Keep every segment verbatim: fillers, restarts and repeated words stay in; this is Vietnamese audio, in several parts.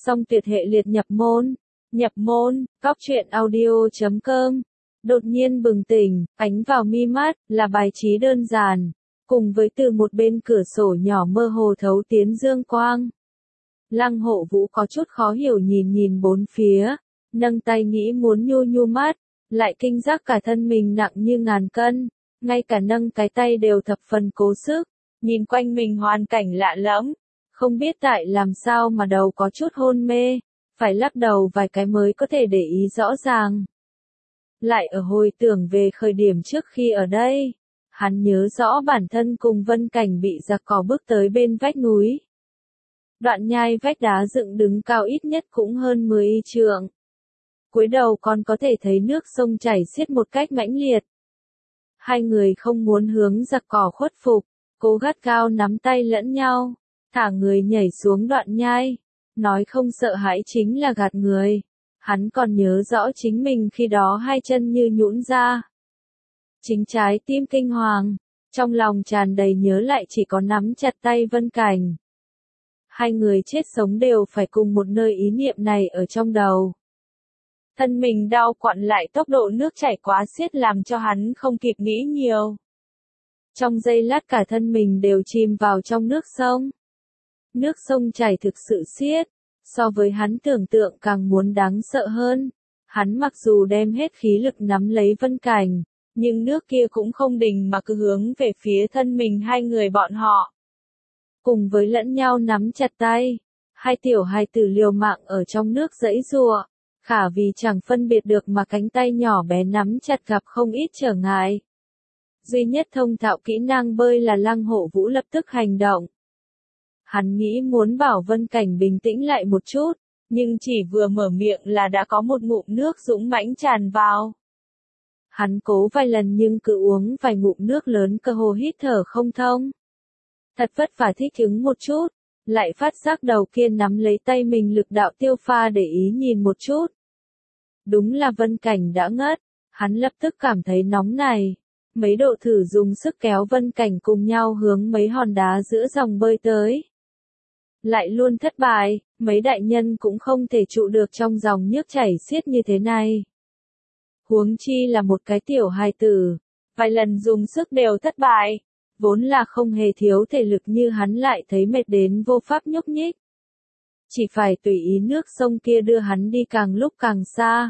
xong tuyệt hệ liệt nhập môn. Nhập môn, cóc truyện audio chấm com. Đột nhiên bừng tỉnh, ánh vào mi mắt, là bài trí đơn giản, cùng với từ một bên cửa sổ nhỏ mơ hồ thấu tiến dương quang. Lăng Hộ Vũ có chút khó hiểu nhìn nhìn bốn phía, nâng tay nghĩ muốn nhu nhu mắt, lại kinh giác cả thân mình nặng như ngàn cân, ngay cả nâng cái tay đều thập phần cố sức, nhìn quanh mình hoàn cảnh lạ lẫm, không biết tại làm sao mà đầu có chút hôn mê, phải lắc đầu vài cái mới có thể để ý rõ ràng. Lại ở hồi tưởng về khởi điểm trước khi ở đây, hắn nhớ rõ bản thân cùng Vân Cảnh bị giặc cỏ bước tới bên vách núi. Đoạn nhai vách đá dựng đứng cao ít nhất cũng hơn mười y trượng. Cuối đầu còn có thể thấy nước sông chảy xiết một cách mãnh liệt. Hai người không muốn hướng giặc cỏ khuất phục, cố gắt cao nắm tay lẫn nhau, thả người nhảy xuống đoạn nhai, nói không sợ hãi chính là gạt người. Hắn còn nhớ rõ chính mình khi đó hai chân như nhũn ra. Chính trái tim kinh hoàng, trong lòng tràn đầy nhớ lại chỉ có nắm chặt tay Vân Cảnh. Hai người chết sống đều phải cùng một nơi ý niệm này ở trong đầu. Thân mình đau quặn lại tốc độ nước chảy quá xiết làm cho hắn không kịp nghĩ nhiều. Trong giây lát cả thân mình đều chìm vào trong nước sông. Nước sông chảy thực sự xiết, so với hắn tưởng tượng càng muốn đáng sợ hơn. Hắn mặc dù đem hết khí lực nắm lấy Vân Cảnh, nhưng nước kia cũng không đình mà cứ hướng về phía thân mình hai người bọn họ. Cùng với lẫn nhau nắm chặt tay, hai tiểu hài tử liều mạng ở trong nước giãy giụa, khả vì chẳng phân biệt được mà cánh tay nhỏ bé nắm chặt gặp không ít trở ngại. Duy nhất thông thạo kỹ năng bơi là Lăng Hộ Vũ lập tức hành động. Hắn nghĩ muốn bảo Vân Cảnh bình tĩnh lại một chút, nhưng chỉ vừa mở miệng là đã có một ngụm nước dũng mãnh tràn vào. Hắn cố vài lần nhưng cứ uống vài ngụm nước lớn cơ hồ hít thở không thông. Thật vất vả thích ứng một chút, lại phát giác đầu kia nắm lấy tay mình lực đạo tiêu pha để ý nhìn một chút. Đúng là Vân Cảnh đã ngất, hắn lập tức cảm thấy nóng này. Mấy độ thử dùng sức kéo Vân Cảnh cùng nhau hướng mấy hòn đá giữa dòng bơi tới. Lại luôn thất bại, mấy đại nhân cũng không thể trụ được trong dòng nước chảy xiết như thế này. Huống chi là một cái tiểu hài tử, vài lần dùng sức đều thất bại, vốn là không hề thiếu thể lực như hắn lại thấy mệt đến vô pháp nhúc nhích. Chỉ phải tùy ý nước sông kia đưa hắn đi càng lúc càng xa.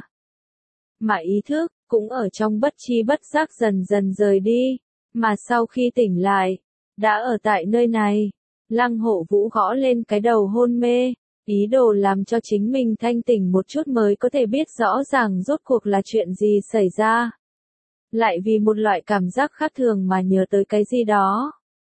Mà ý thức, cũng ở trong bất chi bất giác dần dần rời đi, mà sau khi tỉnh lại, đã ở tại nơi này. Lăng Hộ Vũ gõ lên cái đầu hôn mê, ý đồ làm cho chính mình thanh tỉnh một chút mới có thể biết rõ ràng rốt cuộc là chuyện gì xảy ra. Lại vì một loại cảm giác khác thường mà nhớ tới cái gì đó.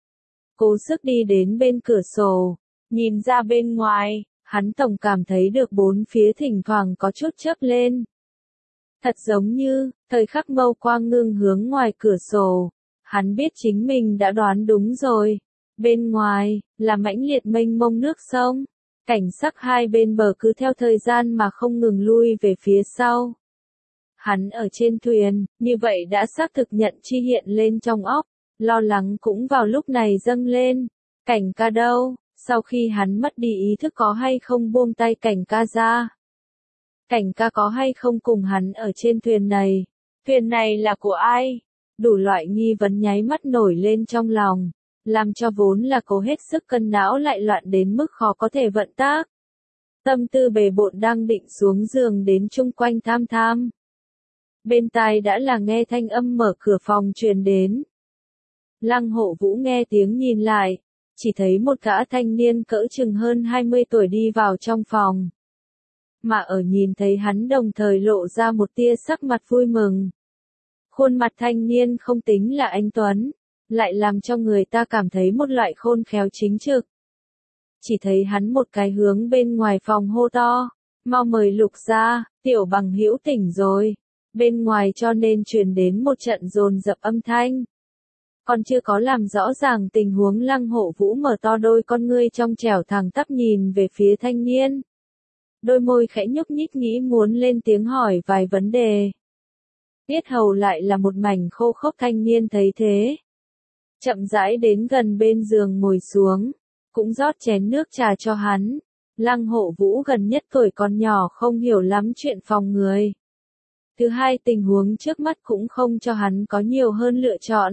Cố sức đi đến bên cửa sổ, nhìn ra bên ngoài, hắn tổng cảm thấy được bốn phía thỉnh thoảng có chút chớp lên. Thật giống như, thời khắc mâu quang ngưng hướng ngoài cửa sổ, hắn biết chính mình đã đoán đúng rồi. Bên ngoài, là mãnh liệt mênh mông nước sông, cảnh sắc hai bên bờ cứ theo thời gian mà không ngừng lui về phía sau. Hắn ở trên thuyền, như vậy đã xác thực nhận chi hiện lên trong óc, lo lắng cũng vào lúc này dâng lên. Cảnh ca đâu, sau khi hắn mất đi ý thức có hay không buông tay Cảnh ca ra? Cảnh ca có hay không cùng hắn ở trên thuyền này? Thuyền này là của ai? Đủ loại nghi vấn nháy mắt nổi lên trong lòng, làm cho vốn là cố hết sức cân não lại loạn đến mức khó có thể vận tác. Tâm tư bề bộn đang định xuống giường đến chung quanh tham tham. Bên tai đã là nghe thanh âm mở cửa phòng truyền đến. Lăng Hộ Vũ nghe tiếng nhìn lại, chỉ thấy một gã thanh niên cỡ chừng hơn hai mươi tuổi đi vào trong phòng. Mà ở nhìn thấy hắn đồng thời lộ ra một tia sắc mặt vui mừng. Khuôn mặt thanh niên không tính là anh tuấn, lại làm cho người ta cảm thấy một loại khôn khéo chính trực. Chỉ thấy hắn một cái hướng bên ngoài phòng hô to, mau mời Lục ra, tiểu bằng hữu tỉnh rồi. Bên ngoài cho nên truyền đến một trận dồn dập âm thanh. Còn chưa có làm rõ ràng tình huống, Lăng Hộ Vũ mở to đôi con ngươi trong trẻo thẳng tắp nhìn về phía thanh niên. Đôi môi khẽ nhúc nhích nghĩ muốn lên tiếng hỏi vài vấn đề. Tiết hầu lại là một mảnh khô khốc, thanh niên thấy thế. Chậm rãi đến gần bên giường ngồi xuống, cũng rót chén nước trà cho hắn. Lăng Hộ Vũ gần nhất tuổi còn nhỏ không hiểu lắm chuyện phòng người. Thứ hai, tình huống trước mắt cũng không cho hắn có nhiều hơn lựa chọn.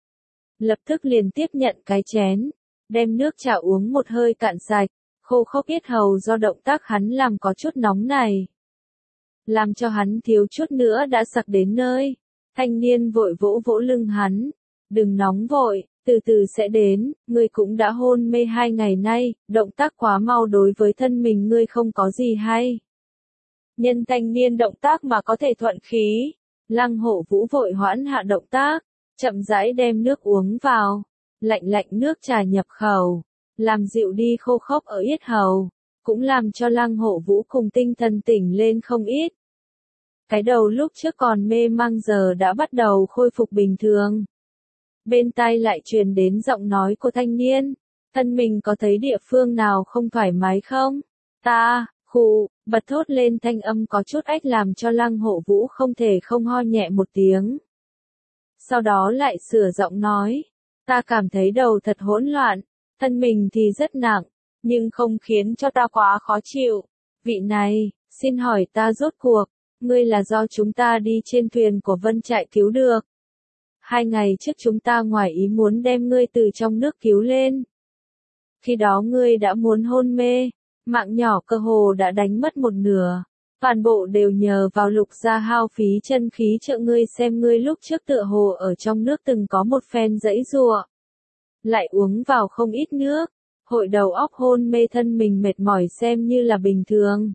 Lập tức liền tiếp nhận cái chén, đem nước trà uống một hơi cạn sạch, khô khốc yết hầu do động tác hắn làm có chút nóng này. Làm cho hắn thiếu chút nữa đã sặc đến nơi. Thanh niên vội vỗ vỗ lưng hắn. Đừng nóng vội, từ từ sẽ đến, ngươi cũng đã hôn mê hai ngày nay, động tác quá mau đối với thân mình ngươi không có gì hay. Nhân thanh niên động tác mà có thể thuận khí. Lăng Hộ Vũ vội hoãn hạ động tác, chậm rãi đem nước uống vào. Lạnh lạnh nước trà nhập khẩu, làm dịu đi khô khốc ở yết hầu, cũng làm cho Lăng Hộ Vũ cùng tinh thần tỉnh lên không ít. Cái đầu lúc trước còn mê mang giờ đã bắt đầu khôi phục bình thường. Bên tai lại truyền đến giọng nói của thanh niên, thân mình có thấy địa phương nào không thoải mái không? Ta, khụ, bật thốt lên thanh âm có chút ách làm cho Lăng Hộ Vũ không thể không ho nhẹ một tiếng. Sau đó lại sửa giọng nói, ta cảm thấy đầu thật hỗn loạn, thân mình thì rất nặng, nhưng không khiến cho ta quá khó chịu. Vị này, xin hỏi ta rốt cuộc, ngươi là do chúng ta đi trên thuyền của Vân Trại cứu được. Hai ngày trước chúng ta ngoài ý muốn đem ngươi từ trong nước cứu lên. Khi đó ngươi đã muốn hôn mê, mạng nhỏ cơ hồ đã đánh mất một nửa. Toàn bộ đều nhờ vào Lục gia hao phí chân khí trợ ngươi, xem ngươi lúc trước tựa hồ ở trong nước từng có một phen giãy giụa. Lại uống vào không ít nước, hội đầu óc hôn mê thân mình mệt mỏi xem như là bình thường.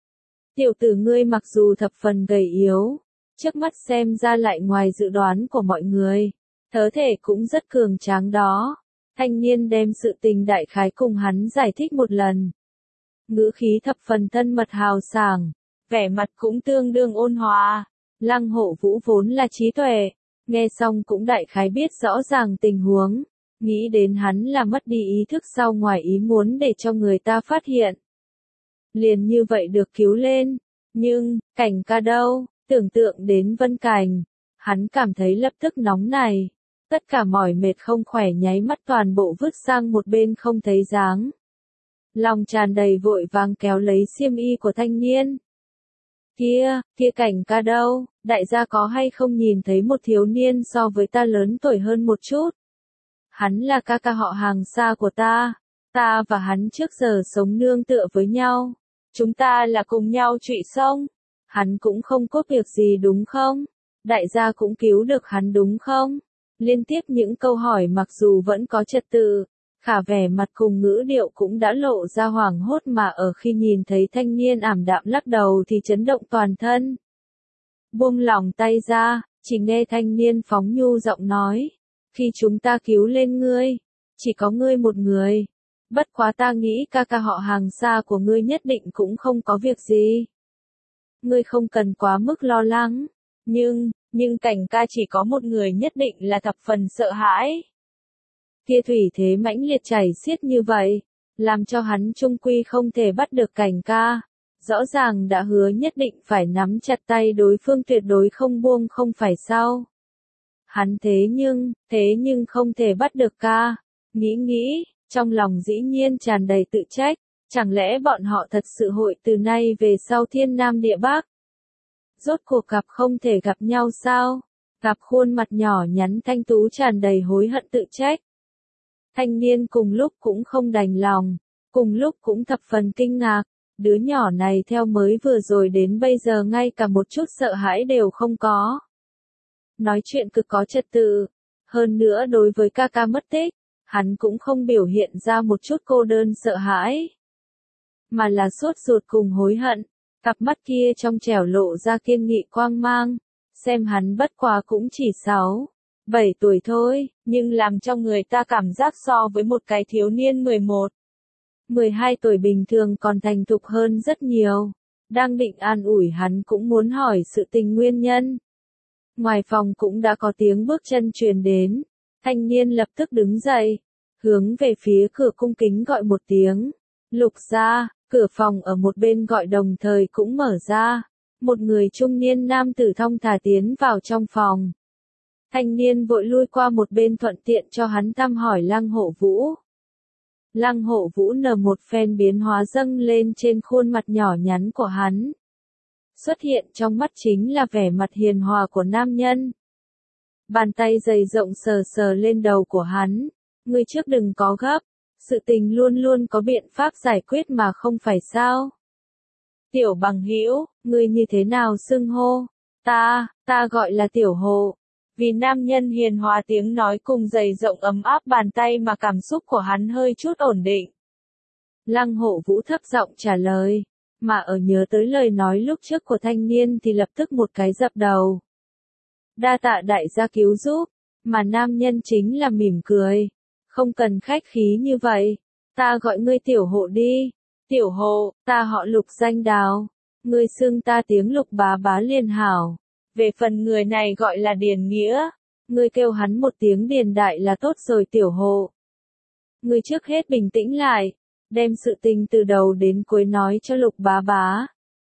Tiểu tử ngươi mặc dù thập phần gầy yếu, trước mắt xem ra lại ngoài dự đoán của mọi người, thân thể cũng rất cường tráng đó. Thanh niên đem sự tình đại khái cùng hắn giải thích một lần. Ngữ khí thập phần thân mật hào sảng, vẻ mặt cũng tương đương ôn hòa. Lăng Hộ Vũ vốn là trí tuệ, nghe xong cũng đại khái biết rõ ràng tình huống, nghĩ đến hắn là mất đi ý thức sau ngoài ý muốn để cho người ta phát hiện. Liền như vậy được cứu lên, nhưng, Cảnh ca đâu, tưởng tượng đến Vân Cảnh, hắn cảm thấy lập tức nóng này, tất cả mỏi mệt không khỏe nháy mắt toàn bộ vứt sang một bên không thấy dáng. Lòng tràn đầy vội vàng kéo lấy xiêm y của thanh niên. Kia, kia Cảnh ca đâu, đại gia có hay không nhìn thấy một thiếu niên so với ta lớn tuổi hơn một chút? Hắn là ca ca họ hàng xa của ta, ta và hắn trước giờ sống nương tựa với nhau, chúng ta là cùng nhau trụy sông, hắn cũng không có việc gì đúng không? Đại gia cũng cứu được hắn đúng không? Liên tiếp những câu hỏi mặc dù vẫn có trật tự, khả vẻ mặt cùng ngữ điệu cũng đã lộ ra hoảng hốt, mà ở khi nhìn thấy thanh niên ảm đạm lắc đầu thì chấn động toàn thân. Buông lỏng tay ra, chỉ nghe thanh niên phóng nhu giọng nói, khi chúng ta cứu lên ngươi, chỉ có ngươi một người. Bất quá ta nghĩ ca ca họ hàng xa của ngươi nhất định cũng không có việc gì. Ngươi không cần quá mức lo lắng, nhưng, nhưng Cảnh ca chỉ có một người nhất định là thập phần sợ hãi. Kia thủy thế mãnh liệt chảy xiết như vậy, làm cho hắn trung quy không thể bắt được Cảnh ca. Rõ ràng đã hứa nhất định phải nắm chặt tay đối phương tuyệt đối không buông không phải sao. Hắn thế nhưng, thế nhưng không thể bắt được ca. Nghĩ nghĩ, trong lòng dĩ nhiên tràn đầy tự trách, chẳng lẽ bọn họ thật sự hội từ nay về sau thiên nam địa bắc? Rốt cuộc gặp không thể gặp nhau sao? Gặp khuôn mặt nhỏ nhắn thanh tú tràn đầy hối hận tự trách. Thanh niên cùng lúc cũng không đành lòng, cùng lúc cũng thập phần kinh ngạc, đứa nhỏ này theo mới vừa rồi đến bây giờ ngay cả một chút sợ hãi đều không có. Nói chuyện cực có trật tự, hơn nữa đối với ca ca mất tích, hắn cũng không biểu hiện ra một chút cô đơn sợ hãi, mà là sốt ruột cùng hối hận. Cặp mắt kia trong trẻo lộ ra kiên nghị quang mang, xem hắn bất quá cũng chỉ sáu, bảy tuổi thôi, nhưng làm cho người ta cảm giác so với một cái thiếu niên mười một, mười hai tuổi bình thường còn thành thục hơn rất nhiều. Đang định an ủi hắn cũng muốn hỏi sự tình nguyên nhân. Ngoài phòng cũng đã có tiếng bước chân truyền đến, thanh niên lập tức đứng dậy, hướng về phía cửa cung kính gọi một tiếng, Lục gia. Cửa phòng ở một bên gọi đồng thời cũng mở ra, một người trung niên nam tử thong thả tiến vào trong phòng. Thanh niên vội lui qua một bên thuận tiện cho hắn thăm hỏi Lăng Hộ Vũ. Lăng Hộ Vũ nở một phen biến hóa dâng lên trên khuôn mặt nhỏ nhắn của hắn. Xuất hiện trong mắt chính là vẻ mặt hiền hòa của nam nhân. Bàn tay dày rộng sờ sờ lên đầu của hắn. Ngươi trước đừng có gấp. Sự tình luôn luôn có biện pháp giải quyết mà không phải sao. Tiểu bằng hữu, ngươi như thế nào xưng hô? Ta, ta gọi là Tiểu Hộ. Vì nam nhân hiền hòa tiếng nói cùng dày rộng ấm áp bàn tay mà cảm xúc của hắn hơi chút ổn định. Lăng Hộ Vũ thấp giọng trả lời, mà ở nhớ tới lời nói lúc trước của thanh niên thì lập tức một cái dập đầu. Đa tạ đại gia cứu giúp, mà nam nhân chính là mỉm cười. Không cần khách khí như vậy, ta gọi ngươi Tiểu Hộ đi. Tiểu Hộ, ta họ Lục danh Đào. Ngươi xưng ta tiếng Lục bá bá liền hảo. Về phần người này gọi là Điền Nghĩa. Ngươi kêu hắn một tiếng Điền đại là tốt rồi Tiểu Hộ. Ngươi trước hết bình tĩnh lại, đem sự tình từ đầu đến cuối nói cho Lục bá bá.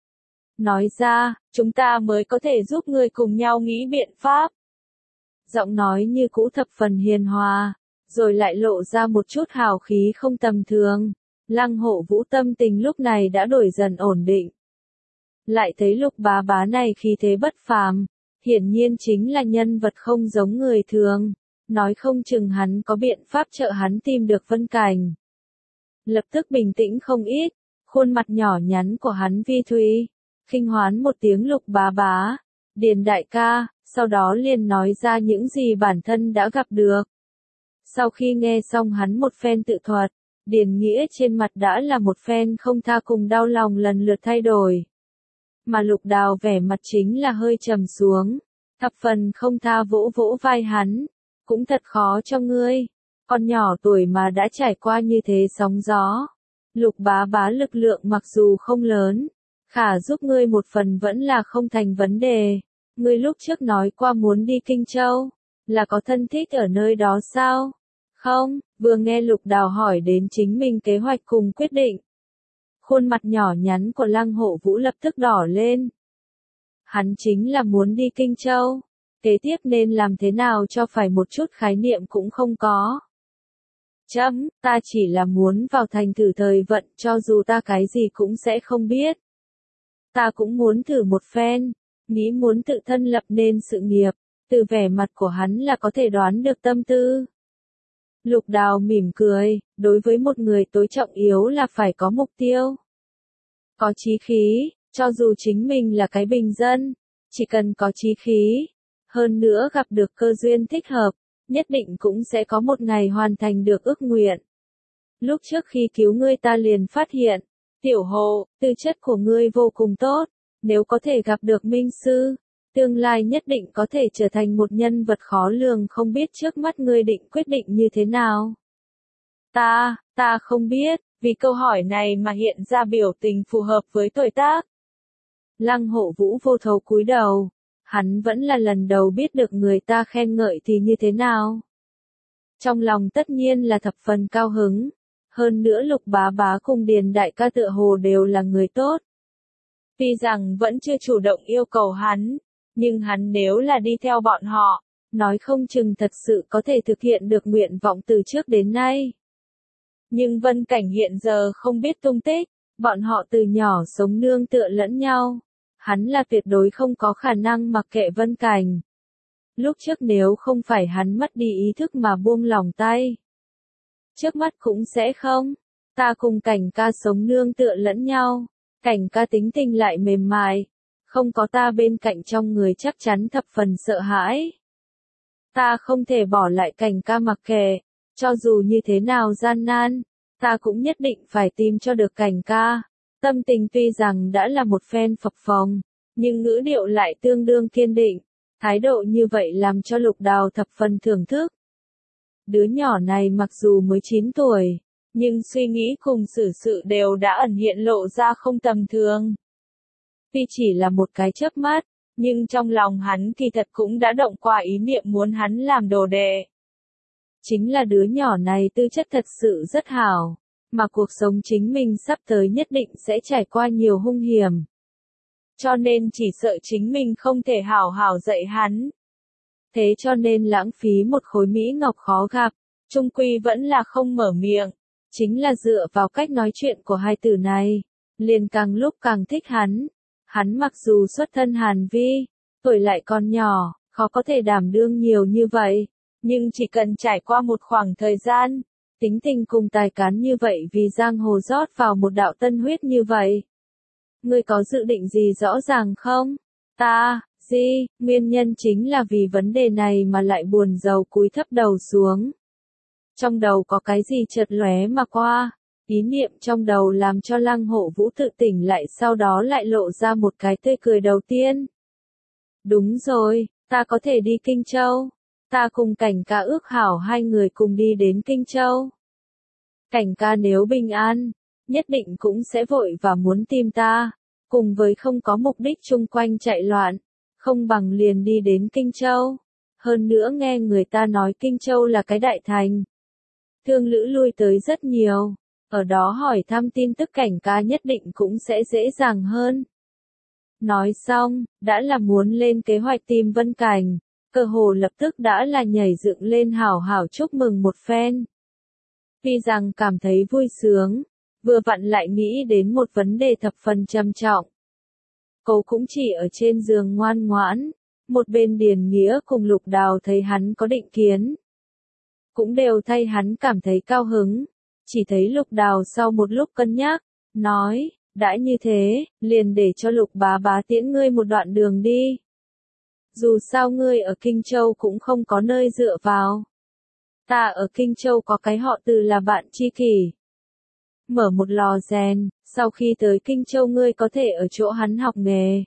Nói ra, chúng ta mới có thể giúp ngươi cùng nhau nghĩ biện pháp. Giọng nói như cũ thập phần hiền hòa, rồi lại lộ ra một chút hào khí không tầm thường. Lăng Hộ Vũ tâm tình lúc này đã đổi dần ổn định. Lại thấy Lục bá bá này khí thế bất phàm, hiển nhiên chính là nhân vật không giống người thường, nói không chừng hắn có biện pháp trợ hắn tìm được Vân Cảnh. Lập tức bình tĩnh không ít, khuôn mặt nhỏ nhắn của hắn vi thủy, khinh hoán một tiếng Lục bá bá, Điền đại ca, sau đó liền nói ra những gì bản thân đã gặp được. Sau khi nghe xong hắn một phen tự thuật, Điền Nghĩa trên mặt đã là một phen không tha cùng đau lòng lần lượt thay đổi. Mà Lục Đào vẻ mặt chính là hơi trầm xuống, thập phần không tha vỗ vỗ vai hắn, cũng thật khó cho ngươi, con nhỏ tuổi mà đã trải qua như thế sóng gió. Lục bá bá lực lượng mặc dù không lớn, khả giúp ngươi một phần vẫn là không thành vấn đề. Ngươi lúc trước nói qua muốn đi Kinh Châu, là có thân thích ở nơi đó sao? Không, vừa nghe Lục Đào hỏi đến chính mình kế hoạch cùng quyết định. Khuôn mặt nhỏ nhắn của Lăng Hộ Vũ lập tức đỏ lên. Hắn chính là muốn đi Kinh Châu, kế tiếp nên làm thế nào cho phải một chút khái niệm cũng không có. Chấm, ta chỉ là muốn vào thành thử thời vận, cho dù ta cái gì cũng sẽ không biết. Ta cũng muốn thử một phen, nghĩ muốn tự thân lập nên sự nghiệp, từ vẻ mặt của hắn là có thể đoán được tâm tư. Lục Đào mỉm cười, đối với một người tối trọng yếu là phải có mục tiêu. Có chí khí, cho dù chính mình là cái bình dân, chỉ cần có chí khí, hơn nữa gặp được cơ duyên thích hợp, nhất định cũng sẽ có một ngày hoàn thành được ước nguyện. Lúc trước khi cứu ngươi ta liền phát hiện, Tiểu Hộ, tư chất của ngươi vô cùng tốt, nếu có thể gặp được minh sư, tương lai nhất định có thể trở thành một nhân vật khó lường, không biết trước mắt ngươi định quyết định như thế nào. Ta, ta không biết, vì câu hỏi này mà hiện ra biểu tình phù hợp với tuổi tác. Lăng Hộ Vũ vô thấu cúi đầu, hắn vẫn là lần đầu biết được người ta khen ngợi thì như thế nào. Trong lòng tất nhiên là thập phần cao hứng, hơn nữa Lục bá bá cùng Điền đại ca tựa hồ đều là người tốt. Tuy rằng vẫn chưa chủ động yêu cầu hắn, nhưng hắn nếu là đi theo bọn họ, nói không chừng thật sự có thể thực hiện được nguyện vọng từ trước đến nay. Nhưng Vân Cảnh hiện giờ không biết tung tích, bọn họ từ nhỏ sống nương tựa lẫn nhau. Hắn là tuyệt đối không có khả năng mặc kệ Vân Cảnh. Lúc trước nếu không phải hắn mất đi ý thức mà buông lỏng tay, trước mắt cũng sẽ không. Ta cùng Cảnh ca sống nương tựa lẫn nhau, Cảnh ca tính tình lại mềm mại, không có ta bên cạnh trong người chắc chắn thập phần sợ hãi. Ta không thể bỏ lại Cảnh ca mặc kệ, cho dù như thế nào gian nan, ta cũng nhất định phải tìm cho được Cảnh ca. Tâm tình tuy rằng đã là một phen phập phồng, nhưng ngữ điệu lại tương đương kiên định, thái độ như vậy làm cho Lục Đào thập phần thưởng thức. Đứa nhỏ này mặc dù mới chín tuổi, nhưng suy nghĩ cùng xử sự đều đã ẩn hiện lộ ra không tầm thường. Tuy chỉ là một cái chớp mắt, nhưng trong lòng hắn kỳ thật cũng đã động qua ý niệm muốn hắn làm đồ đệ. Chính là đứa nhỏ này tư chất thật sự rất hảo, mà cuộc sống chính mình sắp tới nhất định sẽ trải qua nhiều hung hiểm. Cho nên chỉ sợ chính mình không thể hảo hảo dạy hắn. Thế cho nên lãng phí một khối mỹ ngọc khó gặp, chung quy vẫn là không mở miệng. Chính là dựa vào cách nói chuyện của hai tử này, liền càng lúc càng thích hắn. Hắn mặc dù xuất thân Hàn Vi, tuổi lại còn nhỏ, khó có thể đảm đương nhiều như vậy, nhưng chỉ cần trải qua một khoảng thời gian, tính tình cùng tài cán như vậy vì giang hồ rót vào một đạo tân huyết như vậy. Ngươi có dự định gì rõ ràng không? Ta, gì, nguyên nhân chính là vì vấn đề này mà lại buồn rầu cúi thấp đầu xuống. Trong đầu có cái gì chợt lóe mà qua, ý niệm trong đầu làm cho Lăng Hộ Vũ tự tỉnh lại, sau đó lại lộ ra một cái tươi cười đầu tiên. Đúng rồi, ta có thể đi Kinh Châu. Ta cùng Cảnh ca ước hảo hai người cùng đi đến Kinh Châu. Cảnh ca nếu bình an, nhất định cũng sẽ vội và muốn tìm ta, cùng với không có mục đích chung quanh chạy loạn, không bằng liền đi đến Kinh Châu. Hơn nữa nghe người ta nói Kinh Châu là cái đại thành. Thương lữ lui tới rất nhiều, ở đó hỏi thăm tin tức Cảnh ca nhất định cũng sẽ dễ dàng hơn. Nói xong, đã là muốn lên kế hoạch tìm Vân Cảnh, cơ hồ lập tức đã là nhảy dựng lên hảo hảo chúc mừng một phen. Tuy rằng cảm thấy vui sướng, vừa vặn lại nghĩ đến một vấn đề thập phần trầm trọng. Cô cũng chỉ ở trên giường ngoan ngoãn, một bên Điền Nghĩa cùng Lục Đào thấy hắn có định kiến, cũng đều thay hắn cảm thấy cao hứng. Chỉ thấy Lục Đào sau một lúc cân nhắc, nói, đã như thế, liền để cho Lục bá bá tiễn ngươi một đoạn đường đi. Dù sao ngươi ở Kinh Châu cũng không có nơi dựa vào. Ta ở Kinh Châu có cái họ Từ là bạn tri kỷ. Mở một lò rèn, sau khi tới Kinh Châu ngươi có thể ở chỗ hắn học nghề.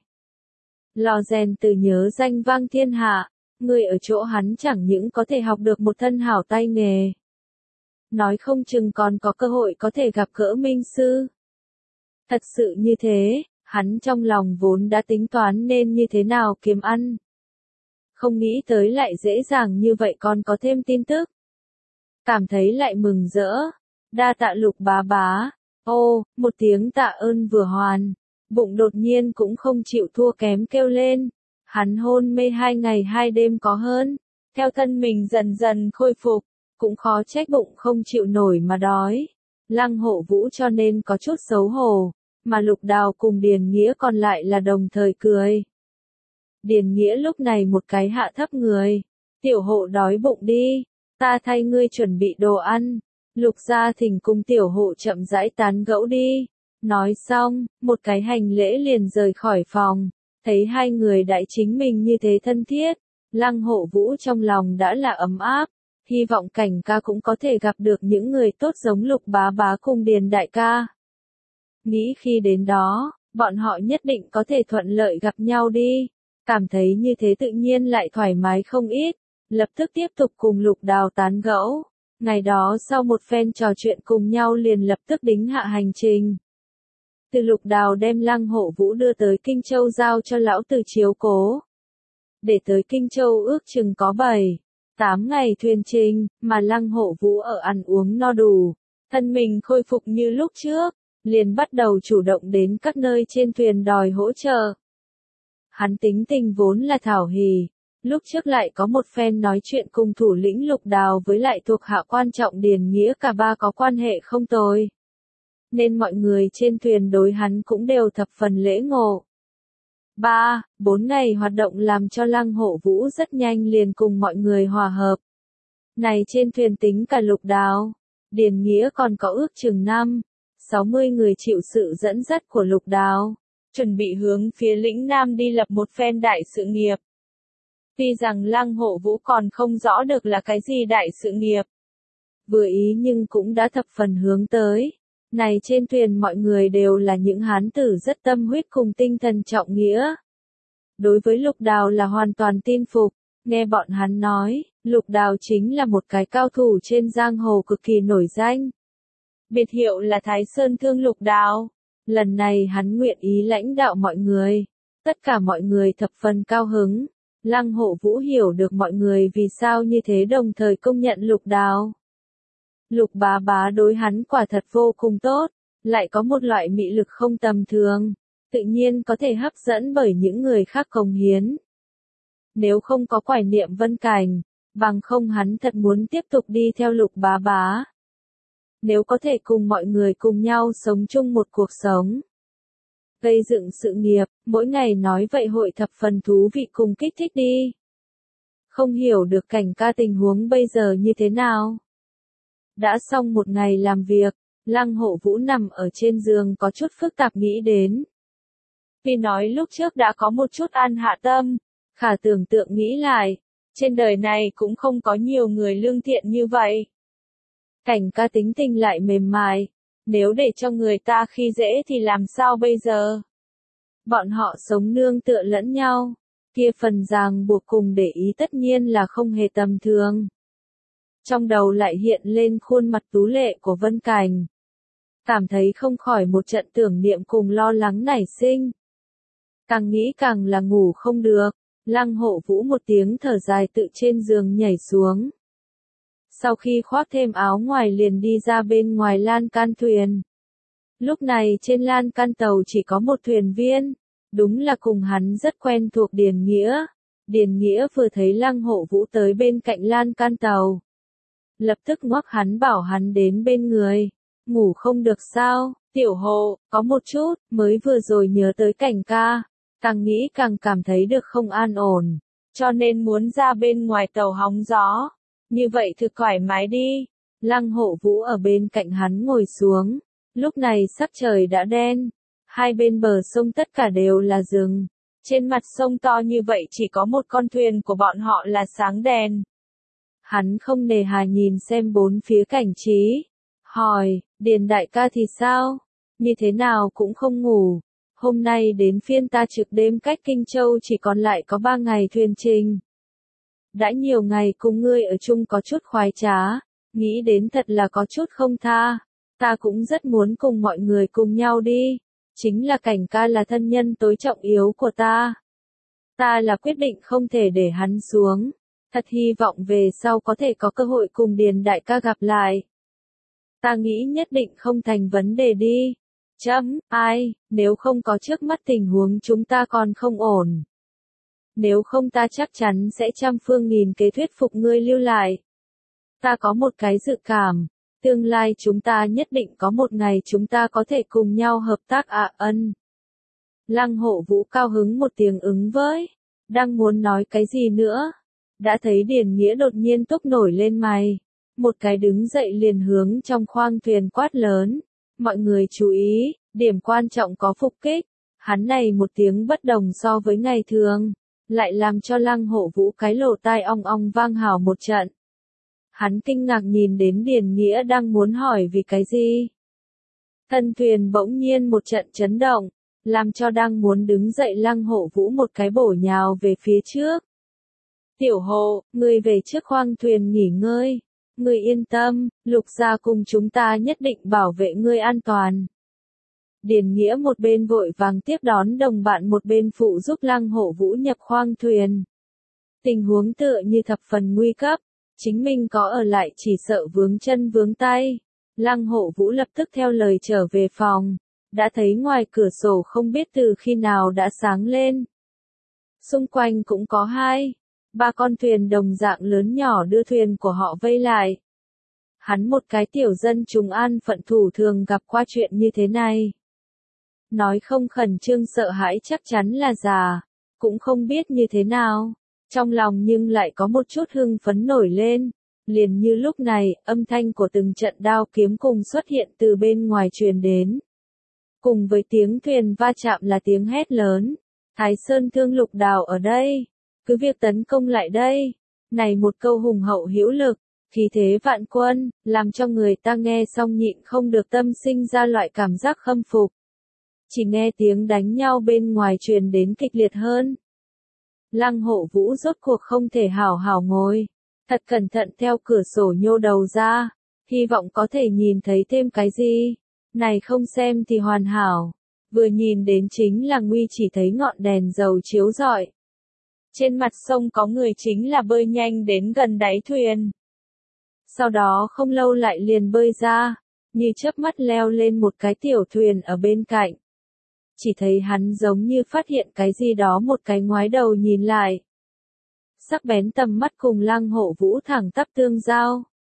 Lò rèn Từ nhớ danh vang thiên hạ, ngươi ở chỗ hắn chẳng những có thể học được một thân hảo tay nghề. Nói không chừng còn có cơ hội có thể gặp gỡ minh sư. Thật sự như thế, hắn trong lòng vốn đã tính toán nên như thế nào kiếm ăn. Không nghĩ tới lại dễ dàng như vậy còn có thêm tin tức. Cảm thấy lại mừng rỡ. Đa tạ Lục bá bá. Ô, một tiếng tạ ơn vừa hoàn. Bụng đột nhiên cũng không chịu thua kém kêu lên. Hắn hôn mê hai ngày hai đêm có hơn. Theo thân mình dần dần khôi phục, cũng khó trách bụng không chịu nổi mà đói. Lăng Hộ Vũ cho nên có chút xấu hổ, mà Lục Đào cùng Điền Nghĩa còn lại là đồng thời cười. Điền Nghĩa lúc này một cái hạ thấp người. Tiểu Hộ đói bụng đi, ta thay ngươi chuẩn bị đồ ăn. Lục gia thỉnh cùng Tiểu Hộ chậm rãi tán gẫu đi. Nói xong, một cái hành lễ liền rời khỏi phòng. Thấy hai người đại chính mình như thế thân thiết, Lăng Hộ Vũ trong lòng đã là ấm áp. Hy vọng Cảnh ca cũng có thể gặp được những người tốt giống Lục bá bá cùng Điền đại ca. Nghĩ khi đến đó, bọn họ nhất định có thể thuận lợi gặp nhau đi. Cảm thấy như thế tự nhiên lại thoải mái không ít. Lập tức tiếp tục cùng Lục Đào tán gẫu. Ngày đó sau một phen trò chuyện cùng nhau liền lập tức đính hạ hành trình. Từ Lục Đào đem Lăng Hộ Vũ đưa tới Kinh Châu giao cho lão Từ chiếu cố. Để tới Kinh Châu ước chừng có bảy, tám ngày thuyền trình, mà Lăng Hộ Vũ ở ăn uống no đủ, thân mình khôi phục như lúc trước, liền bắt đầu chủ động đến các nơi trên thuyền đòi hỗ trợ. Hắn tính tình vốn là thảo hỉ, lúc trước lại có một phen nói chuyện cùng thủ lĩnh Lục Đào với lại thuộc hạ quan trọng Điền Nghĩa, cả ba có quan hệ không tồi. Nên mọi người trên thuyền đối hắn cũng đều thập phần lễ ngộ. Ba, bốn ngày hoạt động làm cho Lăng Hộ Vũ rất nhanh liền cùng mọi người hòa hợp. Này trên thuyền tính cả Lục Đào, Điền Nghĩa còn có ước chừng năm, sáu mươi người chịu sự dẫn dắt của Lục Đào, chuẩn bị hướng phía lĩnh Nam đi lập một phen đại sự nghiệp. Tuy rằng Lăng Hộ Vũ còn không rõ được là cái gì đại sự nghiệp, vừa ý nhưng cũng đã thập phần hướng tới. Này trên thuyền mọi người đều là những hán tử rất tâm huyết cùng tinh thần trọng nghĩa. Đối với Lục Đào là hoàn toàn tin phục, nghe bọn hắn nói, Lục Đào chính là một cái cao thủ trên giang hồ cực kỳ nổi danh. Biệt hiệu là Thái Sơn Thương Lục Đào. Lần này hắn nguyện ý lãnh đạo mọi người. Tất cả mọi người thập phần cao hứng. Lăng Hộ Vũ hiểu được mọi người vì sao như thế, đồng thời công nhận Lục Đào. Lục bá bá đối hắn quả thật vô cùng tốt, lại có một loại mị lực không tầm thường, tự nhiên có thể hấp dẫn bởi những người khác cống hiến. Nếu không có Quải Niệm Vân Cảnh, bằng không hắn thật muốn tiếp tục đi theo Lục bá bá. nếu có thể cùng mọi người cùng nhau sống chung một cuộc sống, gây dựng sự nghiệp, mỗi ngày nói vậy hội thập phần thú vị cùng kích thích đi. Không hiểu được Cảnh ca tình huống bây giờ như thế nào. Đã xong một ngày làm việc, Lăng Hộ Vũ nằm ở trên giường có chút phức tạp nghĩ đến. Vì nói lúc trước đã có một chút an hạ tâm, khả tưởng tượng nghĩ lại, trên đời này cũng không có nhiều người lương thiện như vậy. Cảnh ca tính tình lại mềm mại, nếu để cho người ta khi dễ thì làm sao bây giờ? Bọn họ sống nương tựa lẫn nhau, kia phần ràng buộc cùng để ý tất nhiên là không hề tầm thường. Trong đầu lại hiện lên khuôn mặt tú lệ của Vân Cảnh. Cảm thấy không khỏi một trận tưởng niệm cùng lo lắng nảy sinh. Càng nghĩ càng là ngủ không được, Lăng Hộ Vũ một tiếng thở dài tự trên giường nhảy xuống. Sau khi khoác thêm áo ngoài liền đi ra bên ngoài lan can thuyền. Lúc này trên lan can tàu chỉ có một thuyền viên, đúng là cùng hắn rất quen thuộc Điền Nghĩa. Điền Nghĩa vừa thấy Lăng Hộ Vũ tới bên cạnh lan can tàu, lập tức ngoắc hắn bảo hắn đến bên người. Ngủ không được sao, Tiểu Hộ, có một chút, mới vừa rồi nhớ tới Cảnh ca, càng nghĩ càng cảm thấy được không an ổn, cho nên muốn ra bên ngoài tàu hóng gió. Như vậy thực thoải mái đi. Lăng Hộ Vũ ở bên cạnh hắn ngồi xuống. Lúc này sắc trời đã đen, hai bên bờ sông tất cả đều là rừng. Trên mặt sông to như vậy chỉ có một con thuyền của bọn họ là sáng đèn. Hắn không nề hà nhìn xem bốn phía cảnh trí, hỏi, Điền đại ca thì sao? Như thế nào cũng không ngủ. Hôm nay đến phiên ta trực đêm cách Kinh Châu chỉ còn lại có ba ngày thuyền trình. Đã nhiều ngày cùng ngươi ở chung có chút khoái trá, nghĩ đến thật là có chút không tha. Ta cũng rất muốn cùng mọi người cùng nhau đi. Chính là Cảnh ca là thân nhân tối trọng yếu của ta. Ta là quyết định không thể để hắn xuống. Thật hy vọng về sau có thể có cơ hội cùng Điền đại ca gặp lại. Ta nghĩ nhất định không thành vấn đề đi. Chấm, ai, nếu không có trước mắt tình huống chúng ta còn không ổn. Nếu không ta chắc chắn sẽ trăm phương nghìn kế thuyết phục ngươi lưu lại. Ta có một cái dự cảm, tương lai chúng ta nhất định có một ngày chúng ta có thể cùng nhau hợp tác ạ ân. Lăng Hộ Vũ cao hứng một tiếng ứng với, đang muốn nói cái gì nữa. Đã thấy Điền Nghĩa đột nhiên túc nổi lên mày, một cái đứng dậy liền hướng trong khoang thuyền quát lớn. Mọi người chú ý, điểm quan trọng có phục kích. Hắn này một tiếng bất đồng so với ngày thường, lại làm cho Lăng Hộ Vũ cái lỗ tai ong ong vang hào một trận. Hắn kinh ngạc nhìn đến Điền Nghĩa đang muốn hỏi vì cái gì. Thân thuyền bỗng nhiên một trận chấn động, làm cho đang muốn đứng dậy Lăng Hộ Vũ một cái bổ nhào về phía trước. Tiểu Hộ, ngươi về trước khoang thuyền nghỉ ngơi. Ngươi yên tâm, Lục gia cùng chúng ta nhất định bảo vệ ngươi an toàn. Điền Nghĩa một bên vội vàng tiếp đón đồng bạn một bên phụ giúp Lăng Hộ Vũ nhập khoang thuyền. Tình huống tựa như thập phần nguy cấp, chính mình có ở lại chỉ sợ vướng chân vướng tay. Lăng Hộ Vũ lập tức theo lời trở về phòng, đã thấy ngoài cửa sổ không biết từ khi nào đã sáng lên. Xung quanh cũng có hai, ba con thuyền đồng dạng lớn nhỏ đưa thuyền của họ vây lại. Hắn một cái tiểu dân chúng an phận thủ thường gặp qua chuyện như thế này. Nói không khẩn trương sợ hãi chắc chắn là già, cũng không biết như thế nào. Trong lòng nhưng lại có một chút hưng phấn nổi lên. Liền như lúc này, âm thanh của từng trận đao kiếm cùng xuất hiện từ bên ngoài truyền đến. Cùng với tiếng thuyền va chạm là tiếng hét lớn. Thái Sơn Thương Lục Đào ở đây. Cứ việc tấn công lại đây. Này một câu hùng hậu hữu lực, khí thế vạn quân, làm cho người ta nghe xong nhịn không được tâm sinh ra loại cảm giác khâm phục. Chỉ nghe tiếng đánh nhau bên ngoài truyền đến kịch liệt hơn. Lăng Hộ Vũ rốt cuộc không thể hảo hảo ngồi, thật cẩn thận theo cửa sổ nhô đầu ra, hy vọng có thể nhìn thấy thêm cái gì. Này không xem thì hoàn hảo, vừa nhìn đến chính là nguy chỉ thấy ngọn đèn dầu chiếu rọi. Trên mặt sông có người chính là bơi nhanh đến gần đáy thuyền. Sau đó không lâu lại liền bơi ra, như chớp mắt leo lên một cái tiểu thuyền ở bên cạnh. Chỉ thấy hắn giống như phát hiện cái gì đó một cái ngoái đầu nhìn lại. Sắc bén tầm mắt cùng Lăng Hộ Vũ thẳng tắp tương giao.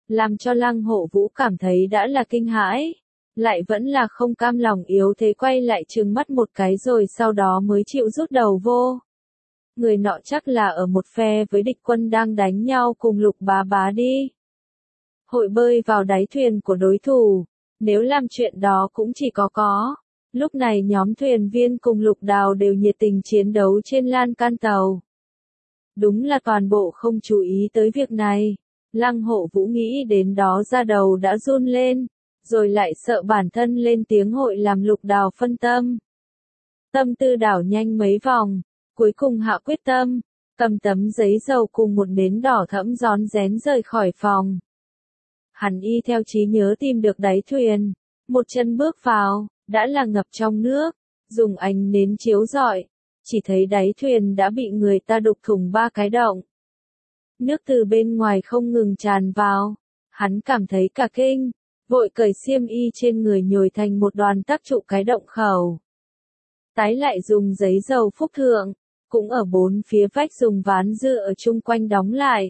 làm cho Lăng Hộ Vũ cảm thấy đã là kinh hãi, lại vẫn là không cam lòng yếu thế quay lại trừng mắt một cái rồi sau đó mới chịu rút đầu vô. Người nọ chắc là ở một phe với địch quân đang đánh nhau cùng Lục Bá Bá đi. Hội bơi vào đáy thuyền của đối thủ, nếu làm chuyện đó cũng chỉ có có. Lúc này nhóm thuyền viên cùng Lục Đào đều nhiệt tình chiến đấu trên lan can tàu. Đúng là toàn bộ không chú ý tới việc này. Lăng Hộ Vũ nghĩ đến đó da đầu đã run lên, rồi lại sợ bản thân lên tiếng hội làm Lục Đào phân tâm. Tâm tư đảo nhanh mấy vòng, cuối cùng hạ quyết tâm, cầm tấm giấy dầu cùng một nến đỏ thẫm rón rén rời khỏi phòng. Hắn y theo trí nhớ tìm được đáy thuyền, một chân bước vào, đã là ngập trong nước, dùng ánh nến chiếu rọi, chỉ thấy đáy thuyền đã bị người ta đục thủng ba cái động. Nước từ bên ngoài không ngừng tràn vào, hắn cảm thấy cả kinh, vội cởi xiêm y trên người nhồi thành một đoàn tác trụ cái động khẩu. Tái lại dùng giấy dầu phúc thượng, cũng ở bốn phía vách dùng ván dựa ở chung quanh đóng lại.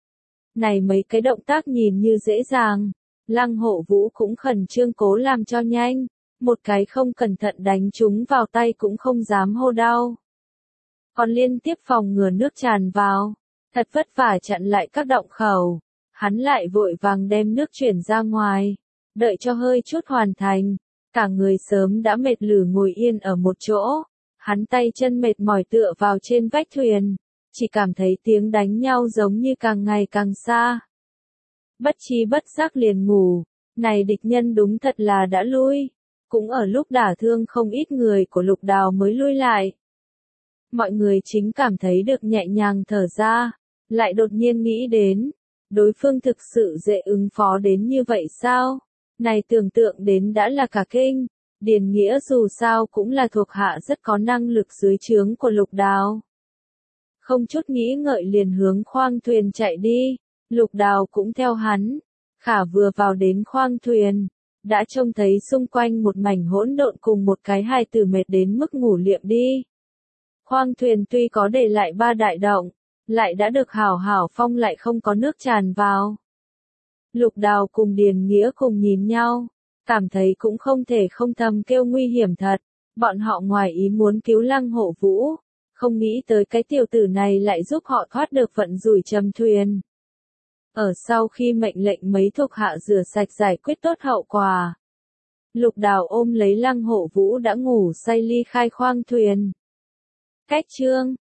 Này mấy cái động tác nhìn như dễ dàng, Lăng Hộ Vũ cũng khẩn trương cố làm cho nhanh, một cái không cẩn thận đánh chúng vào tay cũng không dám hô đau. Còn liên tiếp phòng ngừa nước tràn vào, thật vất vả chặn lại các động khẩu, hắn lại vội vàng đem nước chuyển ra ngoài, đợi cho hơi chút hoàn thành, cả người sớm đã mệt lử ngồi yên ở một chỗ, hắn tay chân mệt mỏi tựa vào trên vách thuyền, chỉ cảm thấy tiếng đánh nhau giống như càng ngày càng xa. Bất trí bất giác liền ngủ, này địch nhân đúng thật là đã lui, cũng ở lúc đả thương không ít người của Lục Đào mới lui lại. Mọi người chính cảm thấy được nhẹ nhàng thở ra, lại đột nhiên nghĩ đến, đối phương thực sự dễ ứng phó đến như vậy sao? Này tưởng tượng đến đã là cả kinh, Điền Nghĩa dù sao cũng là thuộc hạ rất có năng lực dưới trướng của Lục Đào. Không chút nghĩ ngợi liền hướng khoang thuyền chạy đi, Lục Đào cũng theo hắn, khả vừa vào đến khoang thuyền, đã trông thấy xung quanh một mảnh hỗn độn cùng một cái hài tử mệt đến mức ngủ liệm đi. Khoang thuyền tuy có để lại ba đại động, lại đã được hảo hảo phong lại không có nước tràn vào. Lục Đào cùng Điền Nghĩa cùng nhìn nhau, cảm thấy cũng không thể không thầm kêu nguy hiểm thật, bọn họ ngoài ý muốn cứu Lăng Hộ Vũ, không nghĩ tới cái tiểu tử này lại giúp họ thoát được vận rủi châm thuyền. Ở sau khi mệnh lệnh mấy thuộc hạ rửa sạch giải quyết tốt hậu quả, Lục Đào ôm lấy Lăng Hộ Vũ đã ngủ say ly khai khoang thuyền. Cách chương